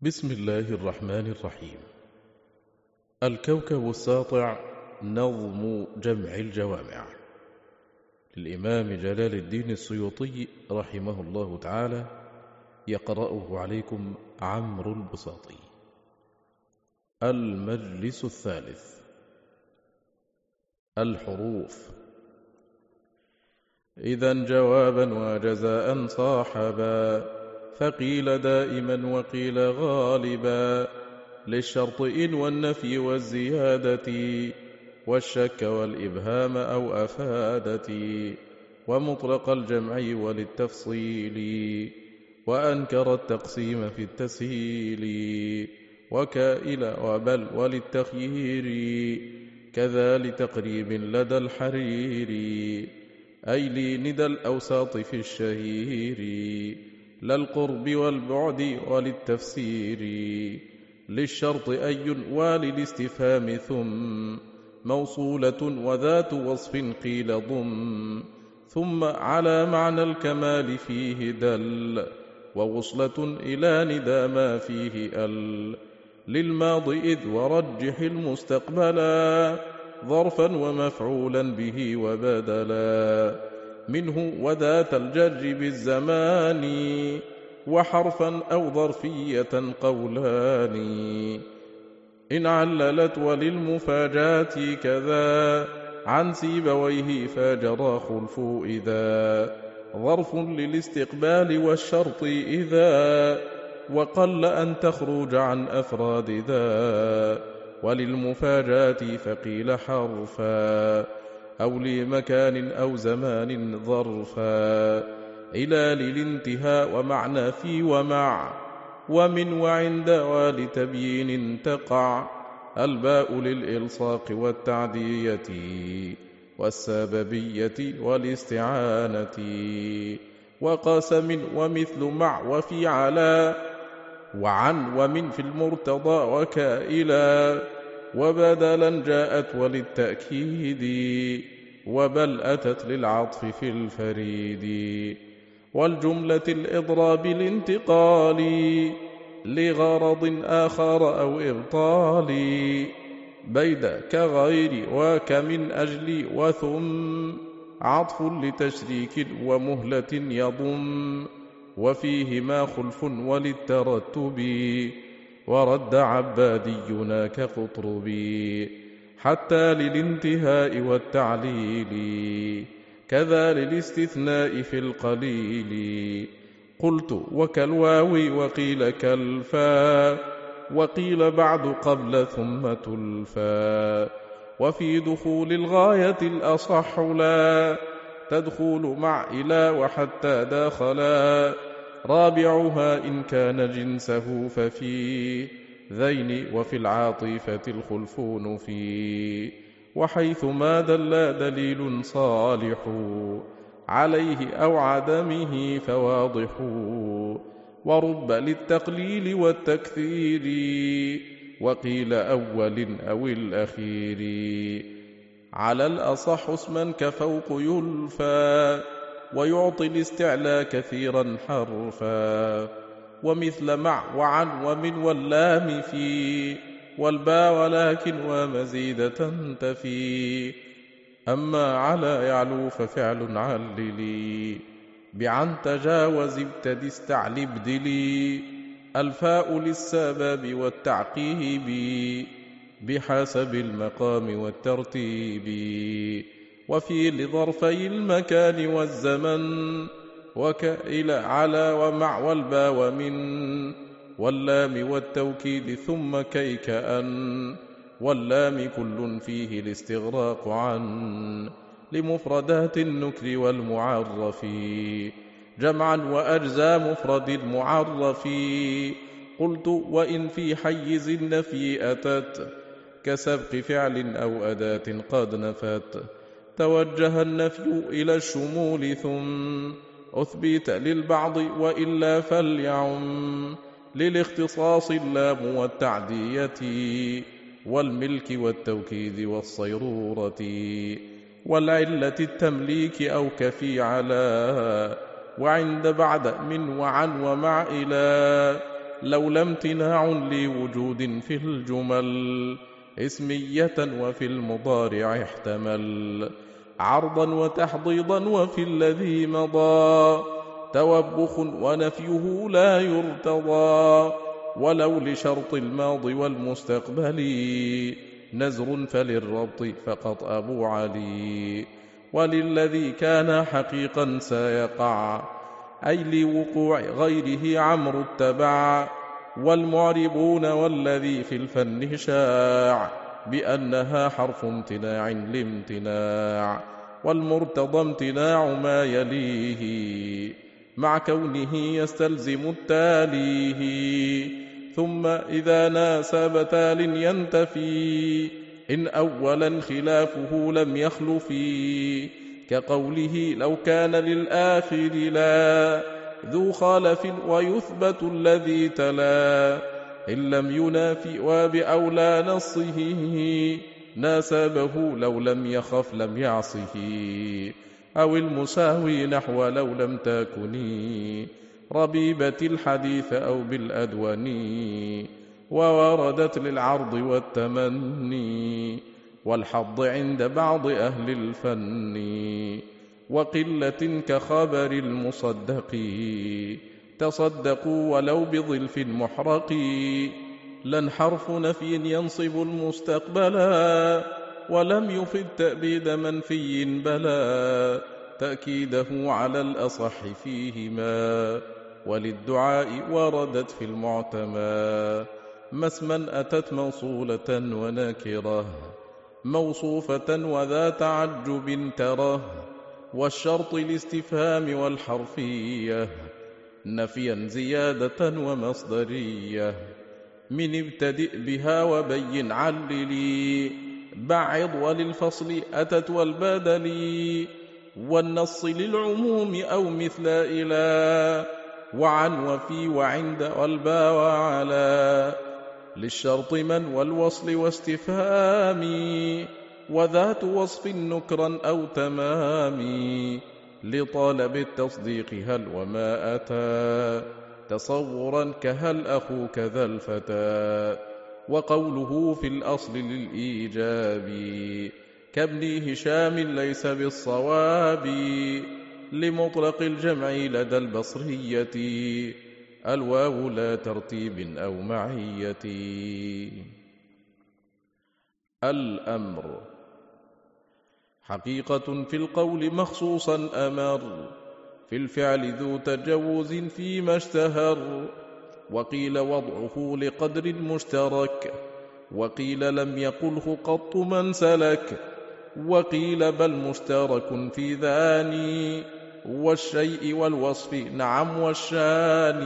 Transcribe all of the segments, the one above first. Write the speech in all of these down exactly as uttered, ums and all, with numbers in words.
بسم الله الرحمن الرحيم. الكوكب الساطع، نظم جمع الجوامع، للإمام جلال الدين السيوطي رحمه الله تعالى، يقرأه عليكم عمرو البساطي. المجلس الثالث. الحروف. إذا جوابا وجزاء صاحبا، فقيل دائما وقيل غالبا، للشرط إن والنفي والزيادة، والشك والإبهام أو أفادة، ومطلق الجمع وللتفصيل، وأنكر التقسيم في التسهيل، وكائل وبل وللتخيير، كذا لتقريب لدى الحرير، أي لندى الأوساط في الشهير، للقرب والبعد وللتفسير، للشرط أي وللاستفهام ثم، موصولة وذات وصف قيل ضم، ثم على معنى الكمال فيه دل، ووصلة إلى ندى ما فيه أل، للماضي إذ ورجح المستقبلا، ظرفا ومفعولا به وبدلا، منه وذات الجر بالزمان، وحرفا أو ظرفية قولان، إن عللت وللمفاجات كذا، عن سيبويه فجرى خلف إذا، ظرف للاستقبال والشرط إذا، وقل أن تخرج عن أفراد ذا، وللمفاجات فقيل حرفا، أو لمكان أو زمان ظرفا، إلى للانتهاء ومعنى في ومع، ومن وعند ولتبيين تقع، الباء للإلصاق والتعدية، والسببية والاستعانة، وقسم ومثل مع وفي على، وعن ومن في المرتضى وكائلا، وبدلا جاءت وللتأكيد، وبل أتت للعطف في الفريد، والجملة الإضراب الانتقال، لغرض آخر أو إبطال، بيد كغير وكمن أجل وثم، عطف لتشريك ومهلة يضم، وفيهما خلف وللترتب، ورد عبادينا كقطربي، حتى للانتهاء والتعليل، كذا للاستثناء في القليل، قلت وكالواو وقيل كالفا، وقيل بعد قبل ثم تلفا، وفي دخول الغاية الأصح لا، تدخل مع إلى وحتى داخلا، رابعها إن كان جنسه ففي ذين، وفي العاطفة الخلفون في، وحيث ما دل دليل صالح عليه أو عدمه فواضح، ورب للتقليل والتكثير، وقيل أول أو الأخير، على الأصح اسما كفوق يلفى، ويعطي الاستعلاء كثيرا حرفا، ومثل مع وعن ومن واللام في، والباء ولكن ومزيدة تفي، أما على يعلو ففعل عللي، بعن تجاوز ابتدي استعل ابدلي، الفاء للسبب والتعقيب، بحسب المقام والترتيب، وفي لظرفي المكان والزمن، وكإل على ومع والبا ومن، واللام والتوكيد ثم كي كأن، واللام كل فيه الاستغراق عن، لمفردات النكر والمعرف، جمعا وأجزاء مفرد المعرف، قلت وإن في حيز النفي أتت، كسبق فعل أو أداة قد نفت، توجه النفي إلى الشمول ثم أثبت للبعض وإلا فليعم، للاختصاص اللام والتعدية، والملك والتوكيد والصيرورة، والعلة التمليك أو كفي على، وعند بعد من وعن ومع إلى، لولا امتناع لوجود في الجمل اسمية وفي المضارع احتمل عرضا وتحضيضا وفي الذي مضى توبخ ونفيه لا يرتضى ولو لشرط الماضي والمستقبل نزر فللربط فقط أبو علي وللذي كان حقيقا سيقع أي لوقوع غيره عمرو اتبع والمعربون والذي في الفن شاع بأنها حرف امتناع لامتناع والمرتضى امتناع ما يليه مع كونه يستلزم التاليه ثم إذا ناسب تال ينتفي إن أولا خلافه لم يخلف كقوله لو كان للآخر لا ذو خالف ويثبت الذي تلا إن لم ينافي وبأولى نصه ناسبه لو لم يخف لم يعصه أو المساوي نحو لو لم تكني ربيبة الحديث أو بالأدوني ووردت للعرض والتمني والحظ عند بعض أهل الفن وقلة كخبر المصدق تصدقوا ولو بظلف محرق لن حرف نفي ينصب المستقبلا ولم يفد تأبيد منفي بلا تأكيده على الأصح فيهما وللدعاء وردت في المعتمى مسما أتت موصولة ونكرة موصوفة وذا تعجب تره والشرط الاستفهام والحرفية نفيا زيادة ومصدرية من ابتدئ بها وبين عللي بعض وللفصل أتت والبدل والنص للعموم أو مثل إلى وعن وفي وعند والبا وعلى للشرط من والوصل واستفهام وذات وصف نكرا أو تمام لطالب التصديق هل وما أتى تصورا كهل أخوك ذا الفتى وقوله في الأصل للإيجاب كابن هشام ليس بالصواب لمطلق الجمع لدى البصرية الواو لا ترتيب أو معية الأمر حقيقة في القول مخصوصا أمر في الفعل ذو تجوز فيما اشتهر وقيل وضعه لقدر مشترك وقيل لم يقله قط من سلك وقيل بل مشترك في ذاني والشيء والوصف نعم والشان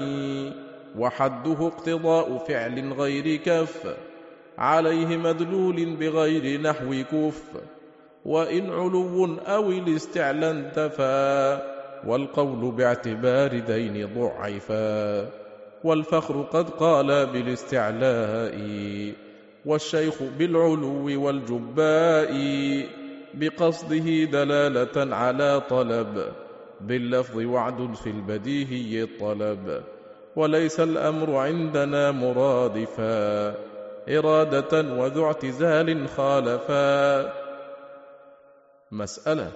وحده اقتضاء فعل غير كف عليه مدلول بغير نحو كف وإن علو أو الاستعلى انتفى والقول باعتبار دين ضعفا والفخر قد قال بالاستعلاء والشيخ بالعلو والجباء بقصده دلالة على طلب باللفظ وعد في البديهي الطلب وليس الأمر عندنا مرادفا إرادة وذو اعتزال خالفا مسألة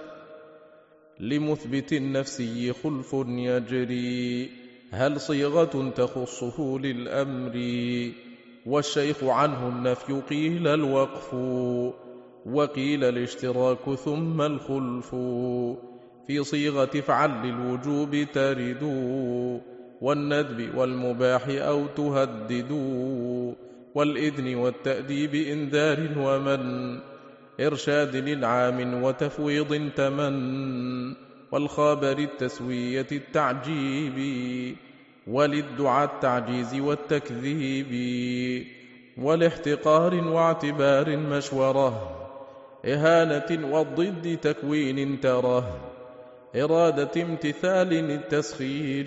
لمثبت النفسي خلف يجري هل صيغة تخصه للأمر والشيخ عنه النفي قيل الوقف وقيل الاشتراك ثم الخلف في صيغة فعل للوجوب ترد والندب والمباح أو تهدد والإذن والتأديب إنذار ومن إرشاد للعام وتفويض تمن والخابر التسوية التعجيب وللدعاء التعجيز والتكذيب والاحتقار واعتبار مشوره إهانة والضد تكوين تره إرادة امتثال التسخير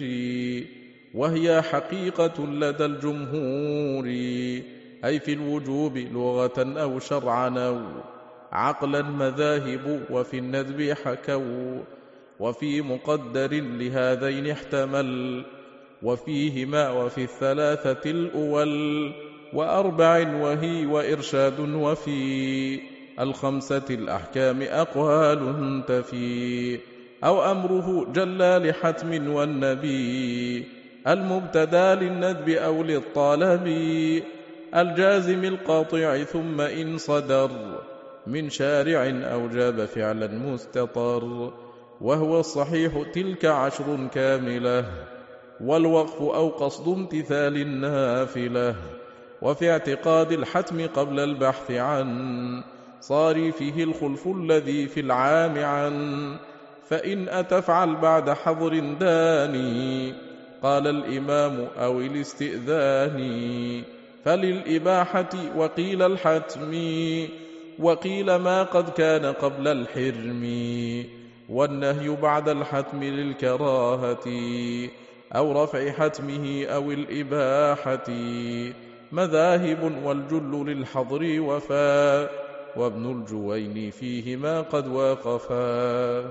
وهي حقيقة لدى الجمهور أي في الوجوب لغة أو شرعا أو عقلا مذاهب وفي الندب حكوا وفي مقدر لهذين احتمل وفيهما وفي الثلاثة الأول، وأربع وهي وإرشاد، وفي الخمسة الأحكام أقوال تفي، أو أمره جل لحتم والنبي، المبتدى للندب أو للطلب، الجازم القاطع ثم إن صدر من شارع أوجب فعلا مستطر، وهو الصحيح تلك عشر كاملة، والوقف أو قصد امتثال النافلة، وفي اعتقاد الحتم قبل البحث عن صارفه الخلف الذي في العام عن، فإن أتفعل بعد حظر داني قال الإمام أو الاستئذان، فللإباحة وقيل الحتم، وقيل ما قد كان قبل الحرم، والنهي بعد الحتم للكراهة أو رفع حتمه أو الإباحة، مذاهب والجل للحظر وفا، وابن الجوين فيهما قد وقفا.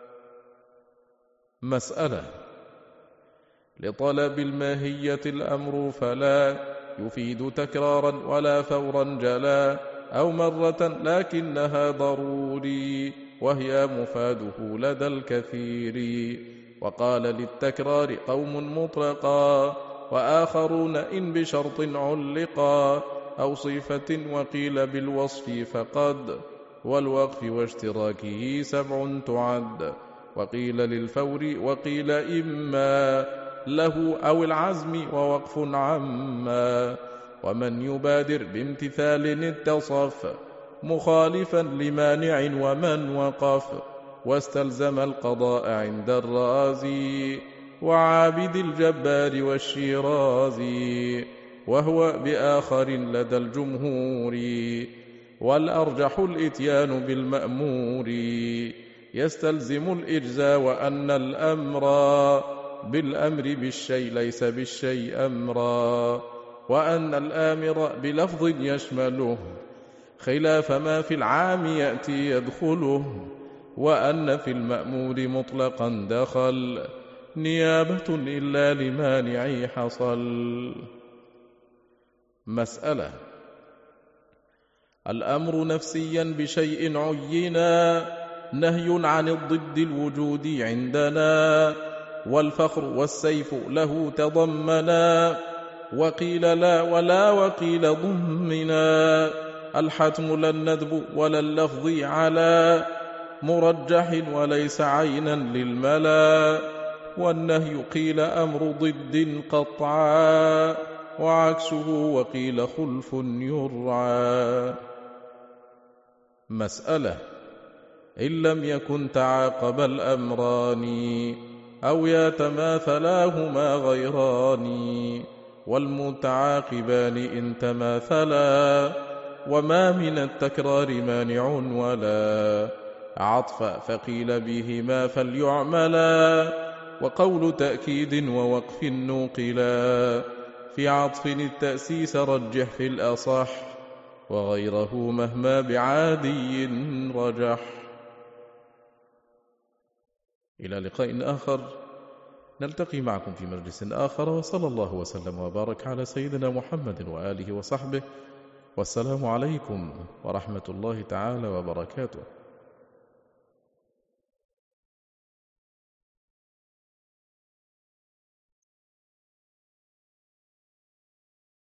مسألة: لطلب الماهية الأمر فلا يفيد تكرارا ولا فورا جلا، أو مرة لكنها ضروري، وهي مفاده لدى الكثير، وقال للتكرار قوم مطلقا، وآخرون إن بشرط علقا، أو صفة وقيل بالوصف فقد، والوقف واشتراكه سبع تعد، وقيل للفور وقيل إما له أو العزم ووقف عما، ومن يبادر بامتثال اتصف مخالفا لمانع ومن وقف، واستلزم القضاء عند الرازي وعابد الجبار والشيرازي، وهو بآخر لدى الجمهور، والأرجح الإتيان بالمأمور، يستلزم الإجزاء، وأن الأمر بالأمر بالشيء ليس بالشيء أمرا، وأن الآمر بلفظ يشمله خلاف ما في العام يأتي يدخله، وأن في المأمور مطلقا دخل نيابة إلا لمانع حصل. مسألة: الأمر نفسيا بشيء عينا، نهي عن الضد الوجود عندنا، والفخر والسيف له تضمنا، وقيل لا ولا وقيل ضمنا، الحتم لا الندب ولا اللفظ على مرجح وليس عينا للملا، والنهي قيل أمر ضد قطعا، وعكسه وقيل خلف يرعى. مسألة: إن لم يكن تعاقب الأمران أو يتماثلاهما غيران، والمتعاقبان إن تماثلا، وما من التكرار مانع ولا عطف، فقيل بهما فليعملا، وقول تأكيد ووقف نوقلا، في عطف التأسيس رجح في الأصح، وغيره مهما بعادي رجح. إلى لقاء آخر نلتقي معكم في مجلس آخر، وصلى الله وسلم وبارك على سيدنا محمد وآله وصحبه، والسلام عليكم ورحمة الله تعالى وبركاته.